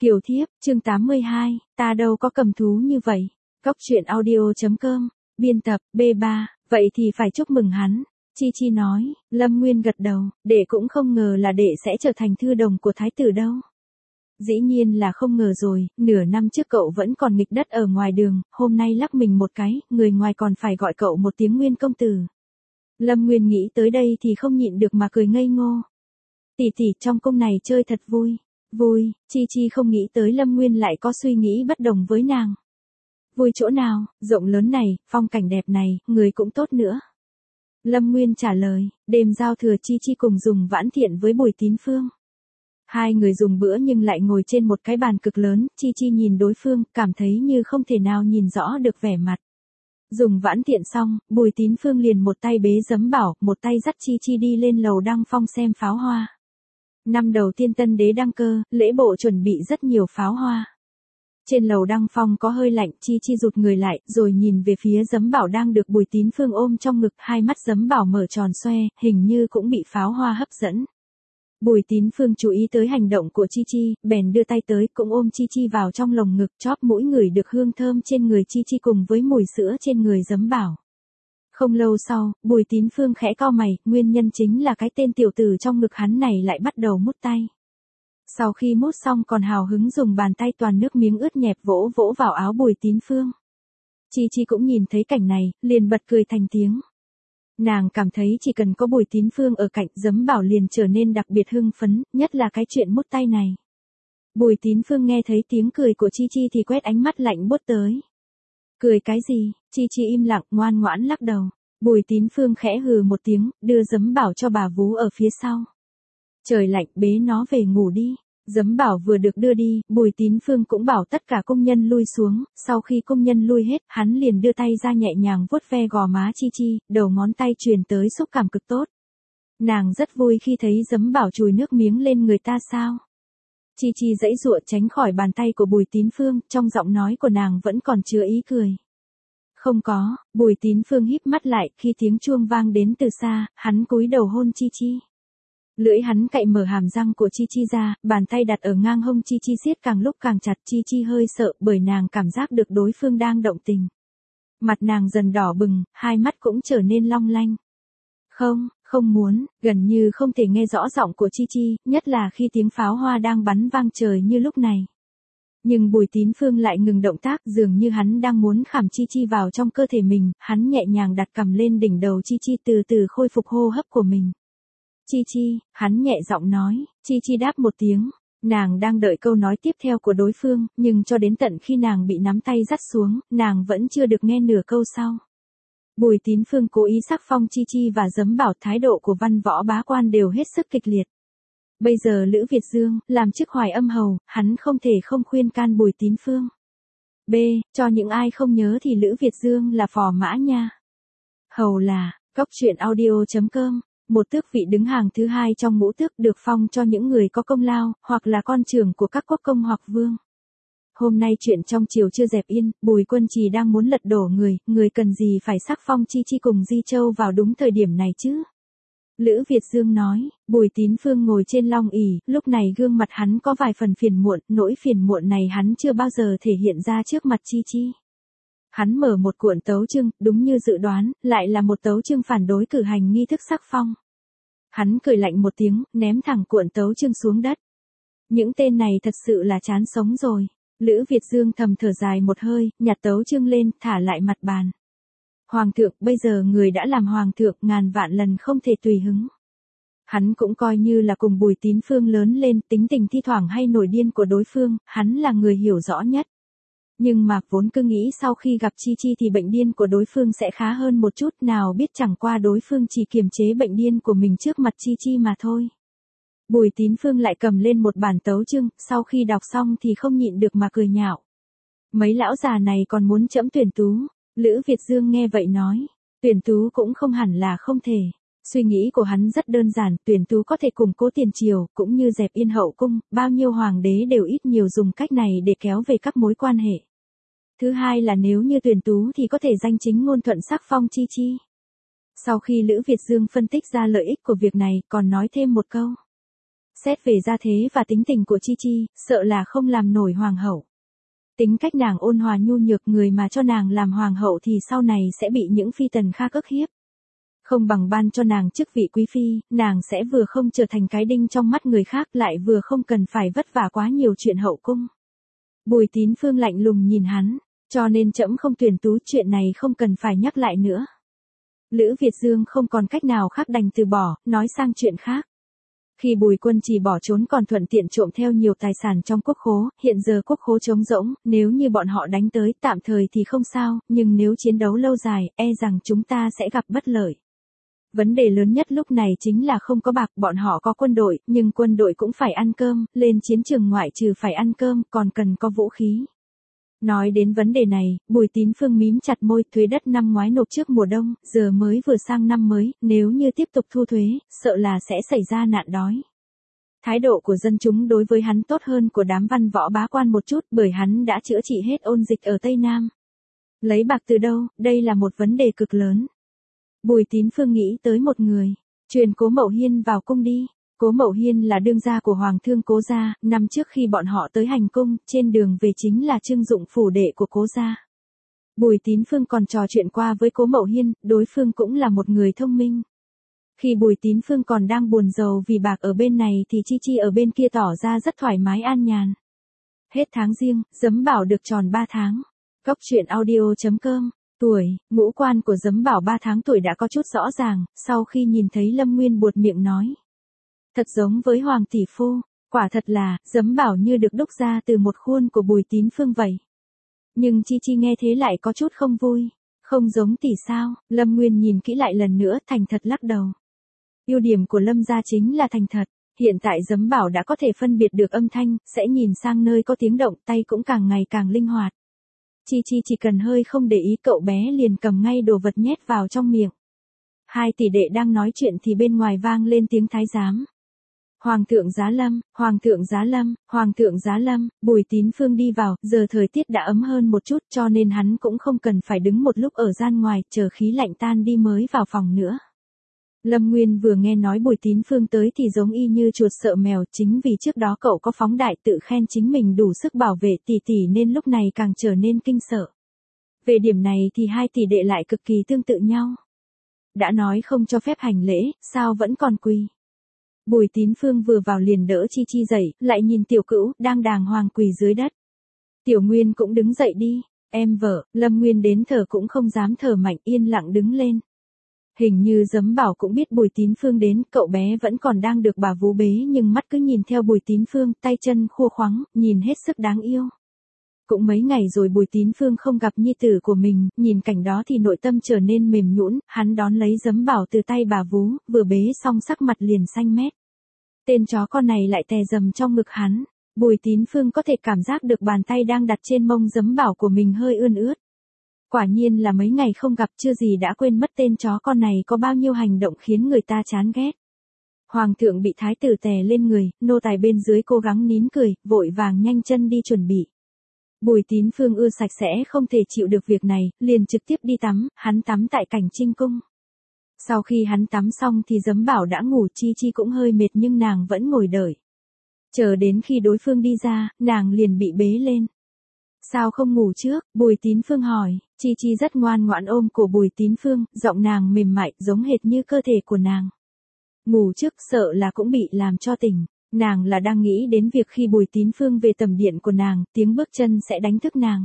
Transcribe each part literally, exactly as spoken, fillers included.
Kiều Thiếp, chương tám mươi hai, ta đâu có cầm thú như vậy. Cóc truyện audio chấm com, biên tập, B ba, vậy thì phải chúc mừng hắn. Chi Chi nói, Lâm Nguyên gật đầu, đệ cũng không ngờ là đệ sẽ trở thành thư đồng của thái tử đâu. Dĩ nhiên là không ngờ rồi, nửa năm trước cậu vẫn còn nghịch đất ở ngoài đường, hôm nay lắc mình một cái, người ngoài còn phải gọi cậu một tiếng Nguyên công tử. Lâm Nguyên nghĩ tới đây thì không nhịn được mà cười ngây ngô. Tỷ tỷ trong cung này chơi thật vui. Vui, Chi Chi không nghĩ tới Lâm Nguyên lại có suy nghĩ bất đồng với nàng. Vui chỗ nào, rộng lớn này, phong cảnh đẹp này, người cũng tốt nữa. Lâm Nguyên trả lời, đêm giao thừa Chi Chi cùng dùng Vãn Thiện với Bùi Tín Phương. Hai người dùng bữa nhưng lại ngồi trên một cái bàn cực lớn, Chi Chi nhìn đối phương, cảm thấy như không thể nào nhìn rõ được vẻ mặt. Dùng Vãn Thiện xong, Bùi Tín Phương liền một tay bế Giấm Bảo, một tay dắt Chi Chi đi lên lầu Đăng Phong xem pháo hoa. Năm đầu tiên tân đế đăng cơ, lễ bộ chuẩn bị rất nhiều pháo hoa. Trên lầu Đăng Phong có hơi lạnh, Chi Chi rụt người lại, rồi nhìn về phía Giấm Bảo đang được Bùi Tín Phương ôm trong ngực, hai mắt Giấm Bảo mở tròn xoe, hình như cũng bị pháo hoa hấp dẫn. Bùi Tín Phương chú ý tới hành động của Chi Chi, bèn đưa tay tới, cũng ôm Chi Chi vào trong lồng ngực, chóp mũi ngửi được hương thơm trên người Chi Chi cùng với mùi sữa trên người Giấm Bảo. Không lâu sau, Bùi Tín Phương khẽ cau mày, nguyên nhân chính là cái tên tiểu tử trong ngực hắn này lại bắt đầu mút tay. Sau khi mút xong còn hào hứng dùng bàn tay toàn nước miếng ướt nhẹp vỗ vỗ vào áo Bùi Tín Phương. Chi Chi cũng nhìn thấy cảnh này, liền bật cười thành tiếng. Nàng cảm thấy chỉ cần có Bùi Tín Phương ở cạnh, Giấm Bảo liền trở nên đặc biệt hưng phấn, nhất là cái chuyện mút tay này. Bùi Tín Phương nghe thấy tiếng cười của Chi Chi thì quét ánh mắt lạnh buốt tới. Cười cái gì? Chi Chi im lặng, ngoan ngoãn lắc đầu. Bùi Tín Phương khẽ hừ một tiếng, đưa Giấm Bảo cho bà vú ở phía sau. Trời lạnh, bế nó về ngủ đi. Giấm Bảo vừa được đưa đi, Bùi Tín Phương cũng bảo tất cả công nhân lui xuống, sau khi công nhân lui hết, hắn liền đưa tay ra nhẹ nhàng vuốt ve gò má Chi Chi, đầu ngón tay truyền tới xúc cảm cực tốt. Nàng rất vui khi thấy Giấm Bảo chùi nước miếng lên người ta sao. Chi Chi giãy giụa tránh khỏi bàn tay của Bùi Tín Phương, trong giọng nói của nàng vẫn còn chứa ý cười. Không có, Bùi Tín Phương híp mắt lại, khi tiếng chuông vang đến từ xa, hắn cúi đầu hôn Chi Chi. Lưỡi hắn cạy mở hàm răng của Chi Chi ra, bàn tay đặt ở ngang hông Chi Chi siết càng lúc càng chặt. Chi Chi hơi sợ bởi nàng cảm giác được đối phương đang động tình. Mặt nàng dần đỏ bừng, hai mắt cũng trở nên long lanh. Không, không muốn, gần như không thể nghe rõ giọng của Chi Chi, nhất là khi tiếng pháo hoa đang bắn vang trời như lúc này. Nhưng Bùi Tín Phương lại ngừng động tác, dường như hắn đang muốn khảm Chi Chi vào trong cơ thể mình, hắn nhẹ nhàng đặt cằm lên đỉnh đầu Chi Chi từ từ khôi phục hô hấp của mình. Chi Chi, hắn nhẹ giọng nói. Chi Chi đáp một tiếng, nàng đang đợi câu nói tiếp theo của đối phương, nhưng cho đến tận khi nàng bị nắm tay dắt xuống, nàng vẫn chưa được nghe nửa câu sau. Bùi Tín Phương cố ý sắc phong Chi Chi và Giấm Bảo, thái độ của văn võ bá quan đều hết sức kịch liệt. Bây giờ Lữ Việt Dương, làm chức Hoài Âm Hầu, hắn không thể không khuyên can Bùi Tín Phương. B. Cho những ai không nhớ thì Lữ Việt Dương là phò mã nha. Hầu là, cóc truyện audio chấm com, một tước vị đứng hàng thứ hai trong ngũ tước, được phong cho những người có công lao, hoặc là con trưởng của các quốc công hoặc vương. Hôm nay chuyện trong triều chưa dẹp yên, Bùi Quân Trì đang muốn lật đổ người, người cần gì phải sắc phong Chi Chi cùng Di Châu vào đúng thời điểm này chứ? Lữ Việt Dương nói. Bùi Tín Phương ngồi trên long ỷ, lúc này gương mặt hắn có vài phần phiền muộn, nỗi phiền muộn này hắn chưa bao giờ thể hiện ra trước mặt Chi Chi. Hắn mở một cuộn tấu chương, đúng như dự đoán, lại là một tấu chương phản đối cử hành nghi thức sắc phong. Hắn cười lạnh một tiếng, ném thẳng cuộn tấu chương xuống đất. Những tên này thật sự là chán sống rồi. Lữ Việt Dương thầm thở dài một hơi, nhặt tấu chương lên, thả lại mặt bàn. Hoàng thượng, bây giờ người đã làm hoàng thượng, ngàn vạn lần không thể tùy hứng. Hắn cũng coi như là cùng Bùi Tín Phương lớn lên, tính tình thi thoảng hay nổi điên của đối phương, hắn là người hiểu rõ nhất. Nhưng mà vốn cứ nghĩ sau khi gặp Chi Chi thì bệnh điên của đối phương sẽ khá hơn một chút, nào biết chẳng qua đối phương chỉ kiềm chế bệnh điên của mình trước mặt Chi Chi mà thôi. Bùi Tín Phương lại cầm lên một bản tấu chương, sau khi đọc xong thì không nhịn được mà cười nhạo. Mấy lão già này còn muốn trẫm tuyển tú. Lữ Việt Dương nghe vậy nói, tuyển tú cũng không hẳn là không thể. Suy nghĩ của hắn rất đơn giản, tuyển tú có thể củng cố tiền triều, cũng như dẹp yên hậu cung, bao nhiêu hoàng đế đều ít nhiều dùng cách này để kéo về các mối quan hệ. Thứ hai là nếu như tuyển tú thì có thể danh chính ngôn thuận sắc phong Chi Chi. Sau khi Lữ Việt Dương phân tích ra lợi ích của việc này, còn nói thêm một câu. Xét về gia thế và tính tình của Chi Chi, sợ là không làm nổi hoàng hậu. Tính cách nàng ôn hòa nhu nhược, người mà cho nàng làm hoàng hậu thì sau này sẽ bị những phi tần khác ức hiếp. Không bằng ban cho nàng chức vị quý phi, nàng sẽ vừa không trở thành cái đinh trong mắt người khác, lại vừa không cần phải vất vả quá nhiều chuyện hậu cung. Bùi Tín Phương lạnh lùng nhìn hắn, cho nên trẫm không tuyển tú, chuyện này không cần phải nhắc lại nữa. Lữ Việt Dương không còn cách nào khác đành từ bỏ, nói sang chuyện khác. Khi Bùi Quân Trì bỏ trốn còn thuận tiện trộm theo nhiều tài sản trong quốc khố, hiện giờ quốc khố trống rỗng, nếu như bọn họ đánh tới tạm thời thì không sao, nhưng nếu chiến đấu lâu dài, e rằng chúng ta sẽ gặp bất lợi. Vấn đề lớn nhất lúc này chính là không có bạc, bọn họ có quân đội, nhưng quân đội cũng phải ăn cơm, lên chiến trường ngoại trừ phải ăn cơm, còn cần có vũ khí. Nói đến vấn đề này, Bùi Tín Phương mím chặt môi, thuế đất năm ngoái nộp trước mùa đông, giờ mới vừa sang năm mới, nếu như tiếp tục thu thuế, sợ là sẽ xảy ra nạn đói. Thái độ của dân chúng đối với hắn tốt hơn của đám văn võ bá quan một chút, bởi hắn đã chữa trị hết ôn dịch ở Tây Nam. Lấy bạc từ đâu, đây là một vấn đề cực lớn. Bùi Tín Phương nghĩ tới một người, truyền Cố Mậu Hiên vào cung đi. Cố Mậu Hiên là đương gia của Hoàng thương Cố gia, năm trước khi bọn họ tới hành cung, trên đường về chính là trưng dụng phủ đệ của Cố gia. Bùi Tín Phương còn trò chuyện qua với Cố Mậu Hiên, đối phương cũng là một người thông minh. Khi Bùi Tín Phương còn đang buồn rầu vì bạc ở bên này thì Chi Chi ở bên kia tỏ ra rất thoải mái an nhàn. Hết tháng Giêng, Giấm Bảo được tròn ba tháng. Góc truyện audio chấm com. Tuổi, ngũ quan của Giấm Bảo ba tháng tuổi đã có chút rõ ràng, sau khi nhìn thấy Lâm Nguyên buột miệng nói. Thật giống với Hoàng tỷ phu, quả thật là, Giấm Bảo như được đúc ra từ một khuôn của Bùi Tín Phương vậy. Nhưng Chi Chi nghe thế lại có chút không vui, không giống tỷ sao, Lâm Nguyên nhìn kỹ lại lần nữa thành thật lắc đầu. Ưu điểm của Lâm gia chính là thành thật, hiện tại Giấm Bảo đã có thể phân biệt được âm thanh, sẽ nhìn sang nơi có tiếng động, tay cũng càng ngày càng linh hoạt. Chi Chi chỉ cần hơi không để ý cậu bé liền cầm ngay đồ vật nhét vào trong miệng. Hai tỷ đệ đang nói chuyện thì bên ngoài vang lên tiếng thái giám. Hoàng thượng Giá Lâm, Hoàng thượng Giá Lâm, Hoàng thượng Giá Lâm, Bùi Tín Phương đi vào, giờ thời tiết đã ấm hơn một chút cho nên hắn cũng không cần phải đứng một lúc ở gian ngoài, chờ khí lạnh tan đi mới vào phòng nữa. Lâm Nguyên vừa nghe nói Bùi Tín Phương tới thì giống y như chuột sợ mèo, chính vì trước đó cậu có phóng đại tự khen chính mình đủ sức bảo vệ tỷ tỷ nên lúc này càng trở nên kinh sợ. Về điểm này thì hai tỷ đệ lại cực kỳ tương tự nhau. Đã nói không cho phép hành lễ, sao vẫn còn quỳ. Bùi Tín Phương vừa vào liền đỡ Chi Chi dậy, lại nhìn tiểu cữu, đang đàng hoàng quỳ dưới đất. Tiểu Nguyên cũng đứng dậy đi, em vợ, Lâm Nguyên đến thở cũng không dám thở mạnh, yên lặng đứng lên. Hình như Giấm Bảo cũng biết Bùi Tín Phương đến, cậu bé vẫn còn đang được bà vú bế nhưng mắt cứ nhìn theo Bùi Tín Phương, tay chân khua khoắng, nhìn hết sức đáng yêu. Cũng mấy ngày rồi Bùi Tín Phương không gặp nhi tử của mình, nhìn cảnh đó thì nội tâm trở nên mềm nhũn, hắn đón lấy Giấm Bảo từ tay bà vú, vừa bế xong sắc mặt liền xanh mét. Tên chó con này lại tè dầm trong ngực hắn, Bùi Tín Phương có thể cảm giác được bàn tay đang đặt trên mông Giấm Bảo của mình hơi ươn ướt. Quả nhiên là mấy ngày không gặp chưa gì đã quên mất tên chó con này có bao nhiêu hành động khiến người ta chán ghét. Hoàng thượng bị thái tử tè lên người, nô tài bên dưới cố gắng nín cười, vội vàng nhanh chân đi chuẩn bị. Bùi Tín Phương ưa sạch sẽ không thể chịu được việc này, liền trực tiếp đi tắm, hắn tắm tại cảnh Trinh cung. Sau khi hắn tắm xong thì Giấm Bảo đã ngủ, Chi Chi cũng hơi mệt nhưng nàng vẫn ngồi đợi. Chờ đến khi đối phương đi ra, nàng liền bị bế lên. Sao không ngủ trước? Bùi Tín Phương hỏi, Chi Chi rất ngoan ngoãn ôm cổ Bùi Tín Phương, giọng nàng mềm mại giống hệt như cơ thể của nàng. Ngủ trước sợ là cũng bị làm cho tỉnh, nàng là đang nghĩ đến việc khi Bùi Tín Phương về tầm điện của nàng, tiếng bước chân sẽ đánh thức nàng.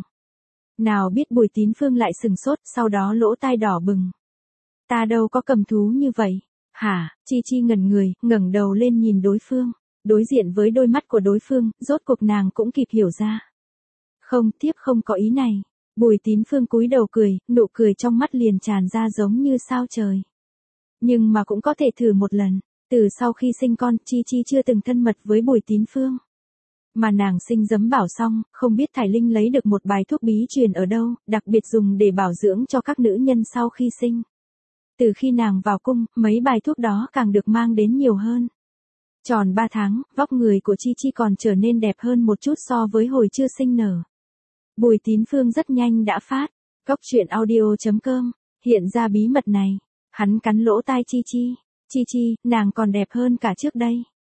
Nào biết Bùi Tín Phương lại sừng sốt, sau đó lỗ tai đỏ bừng. Ta đâu có cầm thú như vậy. Hả? Chi Chi ngẩn người, ngẩng đầu lên nhìn đối phương. Đối diện với đôi mắt của đối phương, rốt cuộc nàng cũng kịp hiểu ra. Không, tiếp không có ý này. Bùi Tín Phương cúi đầu cười, nụ cười trong mắt liền tràn ra giống như sao trời. Nhưng mà cũng có thể thử một lần. Từ sau khi sinh con, Chi Chi chưa từng thân mật với Bùi Tín Phương. Mà nàng sinh Giấm Bảo xong, không biết Thải Linh lấy được một bài thuốc bí truyền ở đâu, đặc biệt dùng để bảo dưỡng cho các nữ nhân sau khi sinh. Từ khi nàng vào cung, mấy bài thuốc đó càng được mang đến nhiều hơn. Tròn ba tháng, vóc người của Chi Chi còn trở nên đẹp hơn một chút so với hồi chưa sinh nở. Bùi Tín Phương rất nhanh đã phát. Góc truyện audio chấm com. Hiện ra bí mật này. Hắn cắn lỗ tai Chi Chi. Chi Chi, nàng còn đẹp hơn cả trước đây.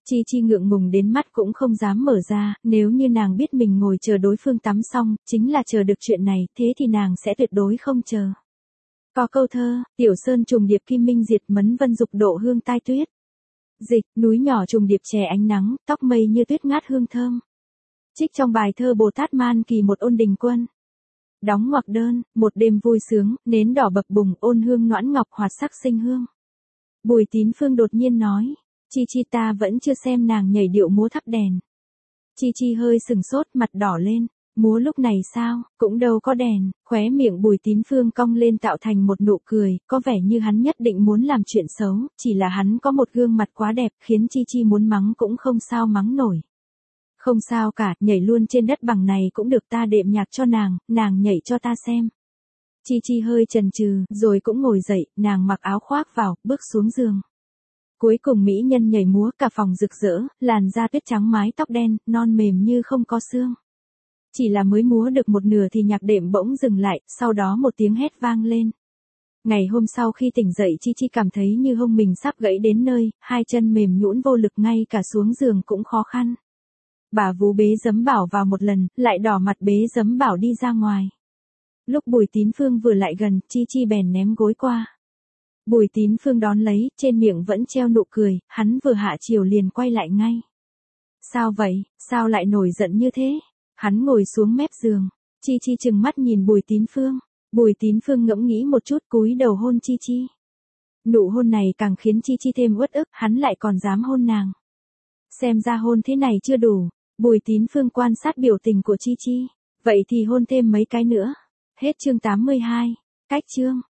Chi Chi ngượng ngùng đến mắt cũng không dám mở ra, nếu như nàng biết mình ngồi chờ đối phương tắm xong, chính là chờ được chuyện này, thế thì nàng sẽ tuyệt đối không chờ. Có câu thơ, tiểu sơn trùng điệp kim minh diệt mấn vân dục độ hương tai tuyết. Dịch, núi nhỏ trùng điệp chè ánh nắng, tóc mây như tuyết ngát hương thơm. Trích trong bài thơ Bồ Tát Man Kỳ một ôn đình quân. Đóng ngoặc đơn, một đêm vui sướng, nến đỏ bập bùng, ôn hương noãn ngọc hoạt sắc sinh hương. Bùi Tín Phương đột nhiên nói, Chi Chi ta vẫn chưa xem nàng nhảy điệu múa thắp đèn. Chi Chi hơi sừng sốt, mặt đỏ lên, múa lúc này sao, cũng đâu có đèn, khóe miệng Bùi Tín Phương cong lên tạo thành một nụ cười, có vẻ như hắn nhất định muốn làm chuyện xấu, chỉ là hắn có một gương mặt quá đẹp khiến Chi Chi muốn mắng cũng không sao mắng nổi. Không sao cả, nhảy luôn trên đất bằng này cũng được, ta đệm nhạc cho nàng, nàng nhảy cho ta xem. Chi Chi hơi chần chừ, rồi cũng ngồi dậy, nàng mặc áo khoác vào, bước xuống giường. Cuối cùng mỹ nhân nhảy múa cả phòng rực rỡ, làn da tuyết trắng mái tóc đen, non mềm như không có xương. Chỉ là mới múa được một nửa thì nhạc đệm bỗng dừng lại, sau đó một tiếng hét vang lên. Ngày hôm sau khi tỉnh dậy Chi Chi cảm thấy như hông mình sắp gãy đến nơi, hai chân mềm nhũn vô lực ngay cả xuống giường cũng khó khăn. Bà vú bế giấm bảo vào một lần, lại đỏ mặt bế giấm bảo đi ra ngoài. Lúc Bùi Tín Phương vừa lại gần, Chi Chi bèn ném gối qua. Bùi Tín Phương đón lấy, trên miệng vẫn treo nụ cười, hắn vừa hạ chiều liền quay lại ngay. Sao vậy, sao lại nổi giận như thế? Hắn ngồi xuống mép giường, Chi Chi trừng mắt nhìn Bùi Tín Phương. Bùi Tín Phương ngẫm nghĩ một chút cúi đầu hôn Chi Chi. Nụ hôn này càng khiến Chi Chi thêm uất ức, hắn lại còn dám hôn nàng. Xem ra hôn thế này chưa đủ, Bùi Tín Phương quan sát biểu tình của Chi Chi. Vậy thì hôn thêm mấy cái nữa. Hết chương tám mươi hai. Cách chương.